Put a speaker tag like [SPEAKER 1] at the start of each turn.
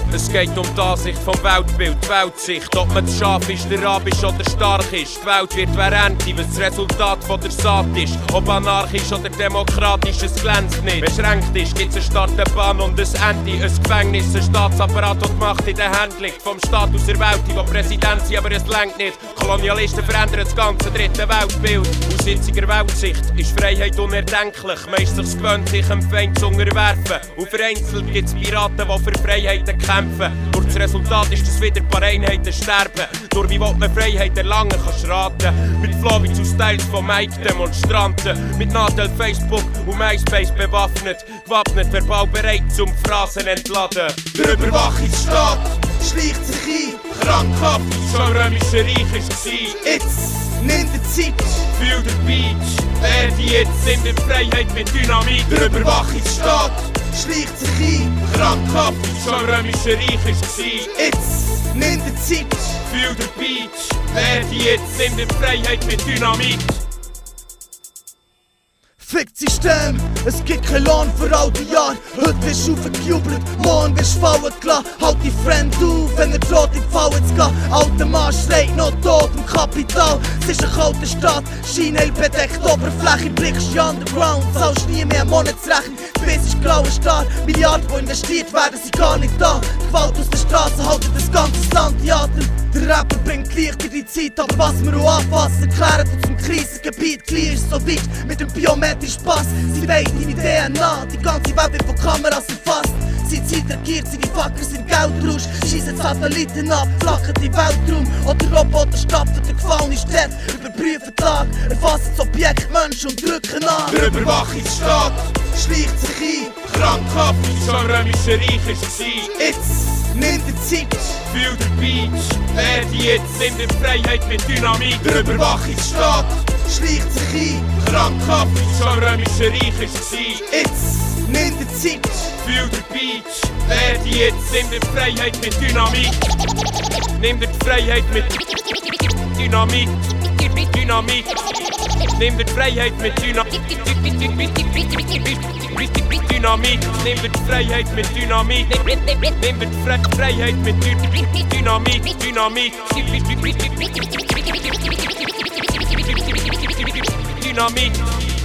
[SPEAKER 1] Es geht um die Ansicht vom Weltbild, die Weltsicht. Ob man das Schaf ist, der Rab ist oder stark ist. Gewählt wird wer Ernte, was das Resultat von der Saat ist. Ob anarchisch oder demokratisch, es glänzt nicht. Beschränkt ist, gibt's eine Startbahn und ein Ende. Ein Gefängnis, ein Staatsapparat, das die Macht in den Händen liegt. Vom Staat aus der Welt, die Präsident sind, aber es lenkt nicht. Kolonialisten verändern das ganze dritte Weltbild. Aus jetziger Weltsicht ist Freiheit unerdenklich. Meist sich's gewöhnt, sich dem Feind zu unterwerfen. Und vereinzelt gibt's Piraten, die für Freiheiten kämpfen. Durch das Resultat ist, dass wieder ein paar Einheiten sterben. Nur wie will man Freiheit erlangen, kannst du raten. Mit Flowing zu Styles von Mike-Demonstranten. Mit Nadel, Facebook und MySpace bewaffnet. Gewappnet, verbal bereit zum Phrasen entladen. Der Überwachungsstaat schleicht sich ein. Krankhaft, schon römische Reich war.
[SPEAKER 2] Jetzt nimmt die Zeit.
[SPEAKER 1] Fühl den Beach, werde jetzt in der Freiheit mit Dynamit.
[SPEAKER 2] Der Überwachungsstaat schleicht sich ein.
[SPEAKER 1] Krankhaft, schon römische Reich war.
[SPEAKER 2] Jetzt nimmt die Zeit.
[SPEAKER 1] Fühl den Beach, werde jetzt in der Freiheit mit Dynamit.
[SPEAKER 2] Fickt System, es gibt kein Lohn für all die Jahre. Heute wirst du aufgejubelt, morgen wirst du fallen gelassen. Halt die Friend auf, wenn er droht in die Falle zu gehen. Alter Mann schreit noch tot im Kapital. Es ist eine kalte Stadt, Scheinhell bedeckt Oberfläche. Blickst du underground, zahlst nie mehr Monatsrechnung. Bis ist grauer Star, Milliarden, die investiert werden, sind gar nicht da. Die Gewalt aus der Straße haltet das ganze Land in Atem. Der Rapper bringt Licht in die Zeit, aber was wir auch anfassen, erklären uns zum Krisengebiet. Gleich ist so weit mit dem biometrischen Pass. Sie wollen deine DNA, die ganze Welt wird von Kameras erfasst. Sie Zeit regiert, seine Fucker sind Geldrausch. Schiessen Satelliten ab, flachen die Weltraum. Oder Roboter stapfen der gefallene Stadt. Überprüfen Tag, erfassen das Objekt Mensch und drücken an.
[SPEAKER 1] Der Überwachungsstaat
[SPEAKER 2] schleicht sich ein.
[SPEAKER 1] Krankhaft, schon römische Reich war.
[SPEAKER 2] Jetzt nimmt die Zeit.
[SPEAKER 1] Fühl den Beach, werde jetzt in der Freiheit mit Dynamit.
[SPEAKER 2] Der Überwachungsstaat schleicht sich ein.
[SPEAKER 1] Krankhaft, schon römische Reich war.
[SPEAKER 2] Jetzt nimmt die Zeit.
[SPEAKER 1] Fühl den Beach, werde jetzt in der Freiheit mit Dynamit. Nimm dir die Freiheit mit Dynamit. Dynamit. Nimm dir die Freiheit mit Dynamit. Dynamit. Nimm dir die Freiheit mit Dynamit. Nimm dir die Freiheit mit Dynamit. Dynamit. Dynamit.